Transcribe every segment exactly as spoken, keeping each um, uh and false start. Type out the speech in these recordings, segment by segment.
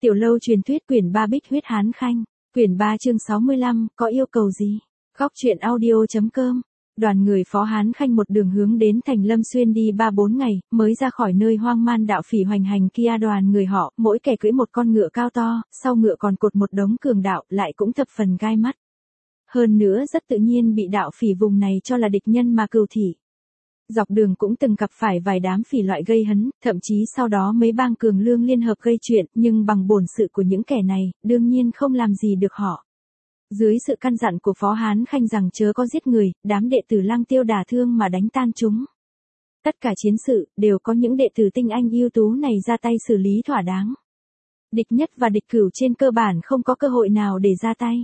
Tiểu lâu truyền thuyết quyển ba Bích huyết Hán Khanh, quyển ba chương sáu mươi lăm, có yêu cầu gì? Góc truyện audio.com. Đoàn người Phó Hán Khanh một đường hướng đến thành Lâm Xuyên đi ba bốn ngày, mới ra khỏi nơi hoang man đạo phỉ hoành hành kia. Đoàn người họ, mỗi kẻ cưỡi một con ngựa cao to, sau ngựa còn cột một đống cường đạo, lại cũng thập phần gai mắt. Hơn nữa rất tự nhiên bị đạo phỉ vùng này cho là địch nhân mà cừu thị. Dọc đường cũng từng gặp phải vài đám phỉ loại gây hấn, thậm chí sau đó mấy bang cường lương liên hợp gây chuyện, nhưng bằng bổn sự của những kẻ này, đương nhiên không làm gì được họ. Dưới sự căn dặn của Phó Hán Khanh rằng chớ có giết người, đám đệ tử Lăng Tiêu đả thương mà đánh tan chúng. Tất cả chiến sự, đều có những đệ tử tinh anh ưu tú này ra tay xử lý thỏa đáng. Địch nhất và địch cửu trên cơ bản không có cơ hội nào để ra tay.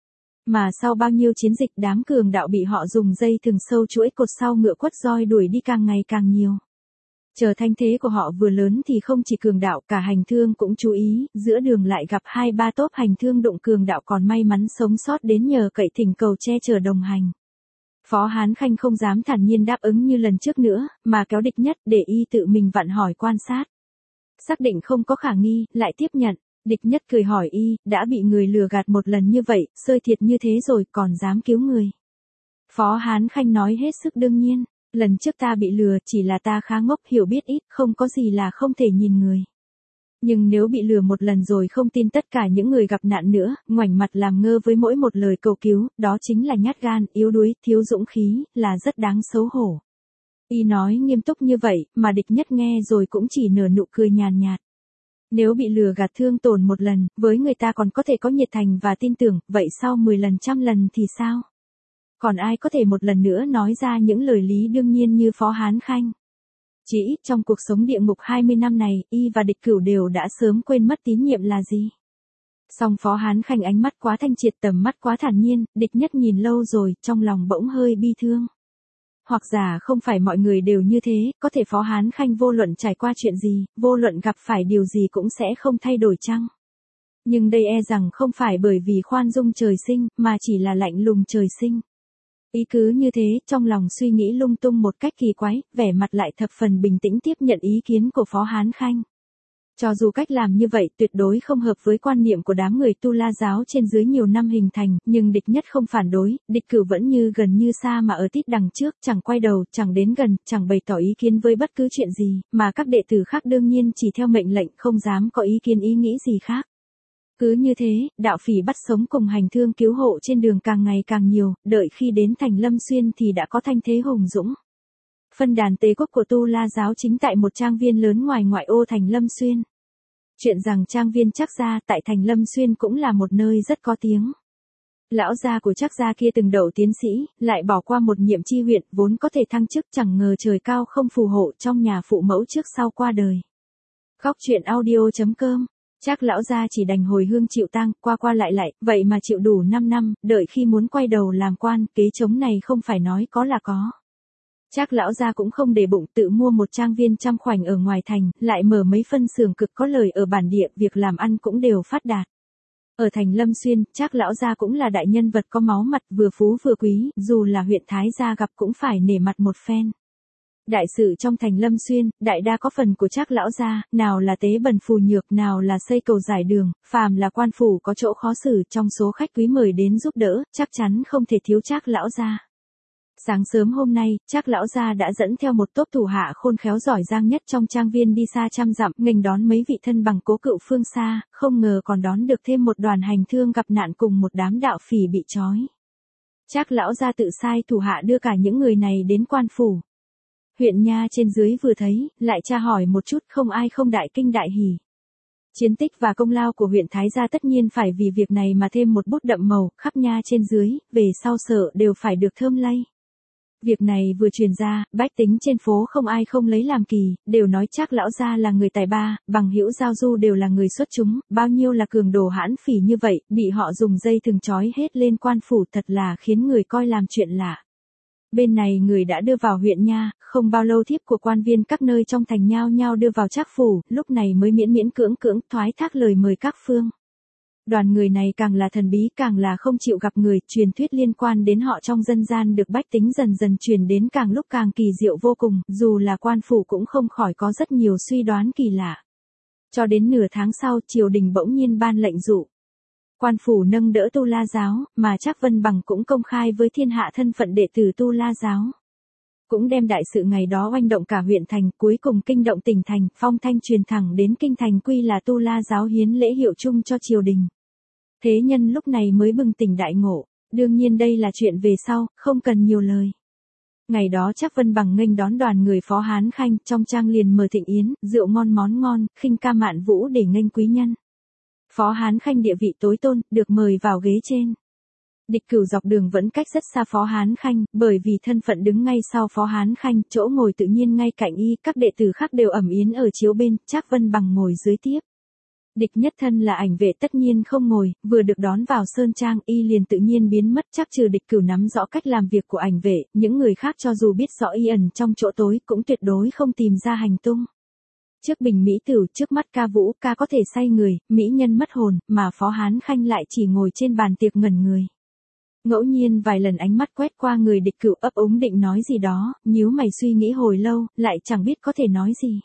Mà sau bao nhiêu chiến dịch, đám cường đạo bị họ dùng dây thừng sâu chuỗi cột sau ngựa quất roi đuổi đi càng ngày càng nhiều. Chờ thanh thế của họ vừa lớn thì không chỉ cường đạo, cả hành thương cũng chú ý, giữa đường lại gặp hai ba tốp hành thương đụng cường đạo còn may mắn sống sót đến nhờ cậy thỉnh cầu che chở đồng hành. Phó Hán Khanh không dám thản nhiên đáp ứng như lần trước nữa, mà kéo địch nhất để y tự mình vặn hỏi quan sát. Xác định không có khả nghi, lại tiếp nhận. Địch nhất cười hỏi y, đã bị người lừa gạt một lần như vậy, xơi thiệt như thế rồi còn dám cứu người. Phó Hán Khanh nói hết sức đương nhiên, lần trước ta bị lừa chỉ là ta khá ngốc, hiểu biết ít, không có gì là không thể nhìn người. Nhưng nếu bị lừa một lần rồi không tin tất cả những người gặp nạn nữa, ngoảnh mặt làm ngơ với mỗi một lời cầu cứu, đó chính là nhát gan, yếu đuối, thiếu dũng khí, là rất đáng xấu hổ. Y nói nghiêm túc như vậy, mà địch nhất nghe rồi cũng chỉ nở nụ cười nhàn nhạt. Nếu bị lừa gạt thương tổn một lần, với người ta còn có thể có nhiệt thành và tin tưởng, vậy sau mười lần trăm lần thì sao? Còn ai có thể một lần nữa nói ra những lời lý đương nhiên như Phó Hán Khanh? Chỉ ít trong cuộc sống địa ngục hai mươi năm này, y và địch cửu đều đã sớm quên mất tín nhiệm là gì. Song Phó Hán Khanh ánh mắt quá thanh triệt, tầm mắt quá thản nhiên, địch nhất nhìn lâu rồi, trong lòng bỗng hơi bi thương. Hoặc giả không phải mọi người đều như thế, có thể Phó Hán Khanh vô luận trải qua chuyện gì, vô luận gặp phải điều gì cũng sẽ không thay đổi chăng? Nhưng đây e rằng không phải bởi vì khoan dung trời sinh, mà chỉ là lạnh lùng trời sinh. Ý cứ như thế, trong lòng suy nghĩ lung tung một cách kỳ quái, vẻ mặt lại thập phần bình tĩnh tiếp nhận ý kiến của Phó Hán Khanh. Cho dù cách làm như vậy tuyệt đối không hợp với quan niệm của đám người Tu La giáo trên dưới nhiều năm hình thành, nhưng địch nhất không phản đối, địch cửu vẫn như gần như xa mà ở tít đằng trước, chẳng quay đầu, chẳng đến gần, chẳng bày tỏ ý kiến với bất cứ chuyện gì, mà các đệ tử khác đương nhiên chỉ theo mệnh lệnh, không dám có ý kiến ý nghĩ gì khác. Cứ như thế, đạo phỉ bắt sống cùng hành thương cứu hộ trên đường càng ngày càng nhiều, đợi khi đến thành Lâm Xuyên thì đã có thanh thế hùng dũng. Phân đàn tế quốc của Tu La giáo chính tại một trang viên lớn ngoài ngoại ô thành Lâm Xuyên. Chuyện rằng trang viên Trác gia tại thành Lâm Xuyên cũng là một nơi rất có tiếng. Lão gia của Trác gia kia từng đậu tiến sĩ, lại bỏ qua một nhiệm chi huyện, vốn có thể thăng chức, chẳng ngờ trời cao không phù hộ, trong nhà phụ mẫu trước sau qua đời. Góc truyện audio.com. Trác lão gia chỉ đành hồi hương chịu tang, qua qua lại lại, vậy mà chịu đủ năm năm, đợi khi muốn quay đầu làm quan, kế trống này không phải nói có là có. Trác lão gia cũng không để bụng, tự mua một trang viên trăm khoảnh ở ngoài thành, lại mở mấy phân xưởng cực có lời ở bản địa, việc làm ăn cũng đều phát đạt. Ở thành Lâm Xuyên, Trác lão gia cũng là đại nhân vật có máu mặt, vừa phú vừa quý, dù là huyện thái gia gặp cũng phải nể mặt một phen. Đại sự trong thành Lâm Xuyên, đại đa có phần của Trác lão gia, nào là tế bần phù nhược, nào là xây cầu giải đường, phàm là quan phủ có chỗ khó xử, trong số khách quý mời đến giúp đỡ, chắc chắn không thể thiếu Trác lão gia. Sáng sớm hôm nay, Trác lão gia đã dẫn theo một tốp thủ hạ khôn khéo giỏi giang nhất trong trang viên đi xa trăm dặm, nghênh đón mấy vị thân bằng cố cựu phương xa, không ngờ còn đón được thêm một đoàn hành thương gặp nạn cùng một đám đạo phỉ bị trói. Trác lão gia tự sai thủ hạ đưa cả những người này đến quan phủ. Huyện nha trên dưới vừa thấy, lại tra hỏi một chút, không ai không đại kinh đại hỉ. Chiến tích và công lao của huyện Thái gia tất nhiên phải vì việc này mà thêm một bút đậm màu, khắp nha trên dưới, về sau sợ đều phải được thơm lây. Việc này vừa truyền ra, bách tính trên phố không ai không lấy làm kỳ, đều nói Trác lão gia là người tài ba, bằng hữu giao du đều là người xuất chúng, bao nhiêu là cường đồ hãn phỉ như vậy, bị họ dùng dây thừng trói hết lên quan phủ, thật là khiến người coi làm chuyện lạ. Bên này người đã đưa vào huyện nha, không bao lâu thiếp của quan viên các nơi trong thành nhao nhao đưa vào Trác phủ, lúc này mới miễn miễn cưỡng cưỡng thoái thác lời mời các phương. Đoàn người này càng là thần bí, càng là không chịu gặp người, truyền thuyết liên quan đến họ trong dân gian được bách tính dần dần truyền đến càng lúc càng kỳ diệu vô cùng, dù là quan phủ cũng không khỏi có rất nhiều suy đoán kỳ lạ. Cho đến nửa tháng sau, triều đình bỗng nhiên ban lệnh dụ quan phủ nâng đỡ Tu La giáo, mà Trác Vân Bằng cũng công khai với thiên hạ thân phận đệ tử Tu La giáo. Cũng đem đại sự ngày đó oanh động cả huyện thành, cuối cùng kinh động tỉnh thành, phong thanh truyền thẳng đến kinh thành quy là Tu La giáo hiến lễ hiệu chung cho triều đình. Thế nhân lúc này mới bừng tỉnh đại ngộ, đương nhiên đây là chuyện về sau, không cần nhiều lời. Ngày đó Trác Vân Bằng nghênh đón đoàn người Phó Hán Khanh, trong trang liền mở thịnh yến, rượu ngon món ngon, khinh ca mạn vũ để nghênh quý nhân. Phó Hán Khanh địa vị tối tôn, được mời vào ghế trên. Địch Cửu dọc đường vẫn cách rất xa Phó Hán Khanh, bởi vì thân phận đứng ngay sau Phó Hán Khanh, chỗ ngồi tự nhiên ngay cạnh y, các đệ tử khác đều ẩm yến ở chiếu bên, Trác Vân Bằng ngồi dưới tiếp. Địch Nhất Thân là ảnh vệ tất nhiên không ngồi, vừa được đón vào sơn trang y liền tự nhiên biến mất, chắc trừ Địch Cửu nắm rõ cách làm việc của ảnh vệ, những người khác cho dù biết rõ y ẩn trong chỗ tối cũng tuyệt đối không tìm ra hành tung. Trước bình mỹ tử, trước mắt ca vũ, ca có thể say người, mỹ nhân mất hồn, mà Phó Hán Khanh lại chỉ ngồi trên bàn tiệc ngẩn người. Ngẫu nhiên vài lần ánh mắt quét qua người Địch Cửu ấp úng định nói gì đó, nhíu mày suy nghĩ hồi lâu, lại chẳng biết có thể nói gì.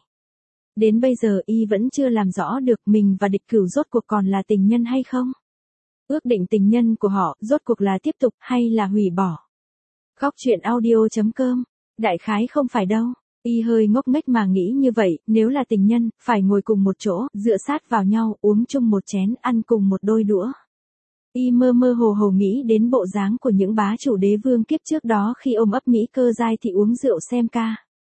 Đến bây giờ y vẫn chưa làm rõ được mình và Địch Cửu rốt cuộc còn là tình nhân hay không. Ước định tình nhân của họ rốt cuộc là tiếp tục hay là hủy bỏ. Góc truyện audio chấm com. Đại khái không phải đâu. Y hơi ngốc nghếch mà nghĩ như vậy, nếu là tình nhân, phải ngồi cùng một chỗ, dựa sát vào nhau, uống chung một chén, ăn cùng một đôi đũa. Y mơ mơ hồ hồ nghĩ đến bộ dáng của những bá chủ đế vương kiếp trước đó khi ôm ấp mỹ cơ giai thị uống rượu xem ca.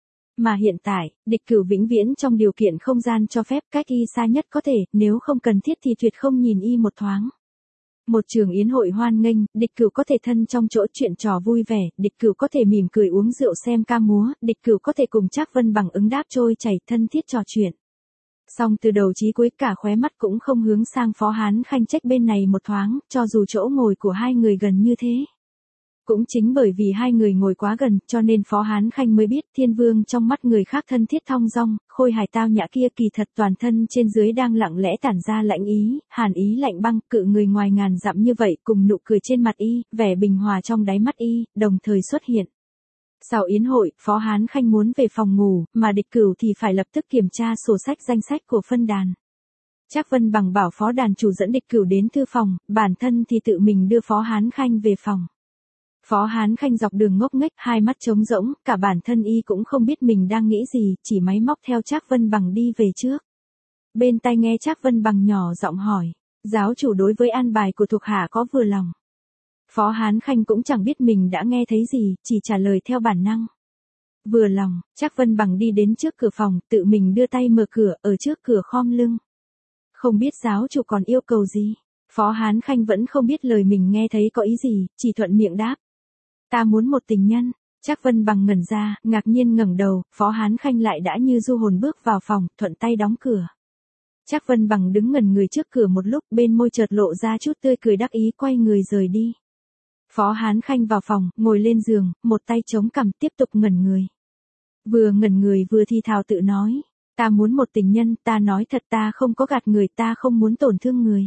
Mà hiện tại, Địch Cửu vĩnh viễn trong điều kiện không gian cho phép, cách y xa nhất có thể, nếu không cần thiết thì tuyệt không nhìn y một thoáng. Một trường yến hội hoan nghênh, Địch Cửu có thể thân trong chỗ chuyện trò vui vẻ, Địch Cửu có thể mỉm cười uống rượu xem ca múa, Địch Cửu có thể cùng Trác Vân Bằng ứng đáp trôi chảy thân thiết trò chuyện. Song từ đầu chí cuối cả khóe mắt cũng không hướng sang Phó Hán Khanh trách bên này một thoáng, cho dù chỗ ngồi của hai người gần như thế. Cũng chính bởi vì hai người ngồi quá gần, cho nên Phó Hán Khanh mới biết Thiên Vương trong mắt người khác thân thiết thong dong, Khôi Hải tao nhã kia kỳ thật toàn thân trên dưới đang lặng lẽ tản ra lạnh ý, hàn ý lạnh băng, cự người ngoài ngàn dặm như vậy, cùng nụ cười trên mặt y, vẻ bình hòa trong đáy mắt y, đồng thời xuất hiện. Sau yến hội, Phó Hán Khanh muốn về phòng ngủ, mà Địch Cửu thì phải lập tức kiểm tra sổ sách danh sách của phân đàn. Trác Vân Bằng bảo phó đàn chủ dẫn Địch Cửu đến thư phòng, bản thân thì tự mình đưa Phó Hán Khanh về phòng. Phó Hán Khanh dọc đường ngốc nghếch, hai mắt trống rỗng, cả bản thân y cũng không biết mình đang nghĩ gì, chỉ máy móc theo Trác Vân Bằng đi về trước. Bên tai nghe Trác Vân Bằng nhỏ giọng hỏi, giáo chủ đối với an bài của thuộc hạ có vừa lòng. Phó Hán Khanh cũng chẳng biết mình đã nghe thấy gì, chỉ trả lời theo bản năng. Vừa lòng, Trác Vân Bằng đi đến trước cửa phòng, tự mình đưa tay mở cửa, ở trước cửa khom lưng. Không biết giáo chủ còn yêu cầu gì? Phó Hán Khanh vẫn không biết lời mình nghe thấy có ý gì, chỉ thuận miệng đáp. Ta muốn một tình nhân. Trác Vân Bằng ngẩn ra, ngạc nhiên ngẩng đầu, Phó Hán Khanh lại đã như du hồn bước vào phòng, thuận tay đóng cửa. Trác Vân Bằng đứng ngẩn người trước cửa một lúc, bên môi chợt lộ ra chút tươi cười đắc ý, quay người rời đi. Phó Hán Khanh vào phòng, ngồi lên giường, một tay chống cằm tiếp tục ngẩn người. Vừa ngẩn người vừa thì thào tự nói, ta muốn một tình nhân, ta nói thật ta không có gạt người, ta không muốn tổn thương người.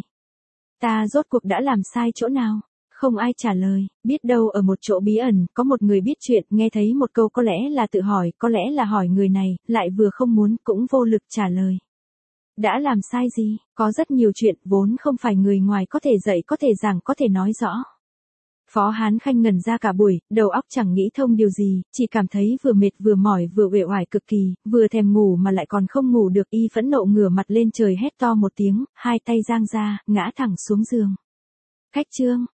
Ta rốt cuộc đã làm sai chỗ nào? Không ai trả lời, biết đâu ở một chỗ bí ẩn, có một người biết chuyện, nghe thấy một câu có lẽ là tự hỏi, có lẽ là hỏi người này, lại vừa không muốn, cũng vô lực trả lời. Đã làm sai gì? Có rất nhiều chuyện, vốn không phải người ngoài có thể dạy, có thể giảng, có thể nói rõ. Phó Hán Khanh ngẩn ra cả buổi, đầu óc chẳng nghĩ thông điều gì, chỉ cảm thấy vừa mệt vừa mỏi vừa uể oải cực kỳ, vừa thèm ngủ mà lại còn không ngủ được, y phẫn nộ ngửa mặt lên trời hét to một tiếng, hai tay giang ra, ngã thẳng xuống giường. Khách chương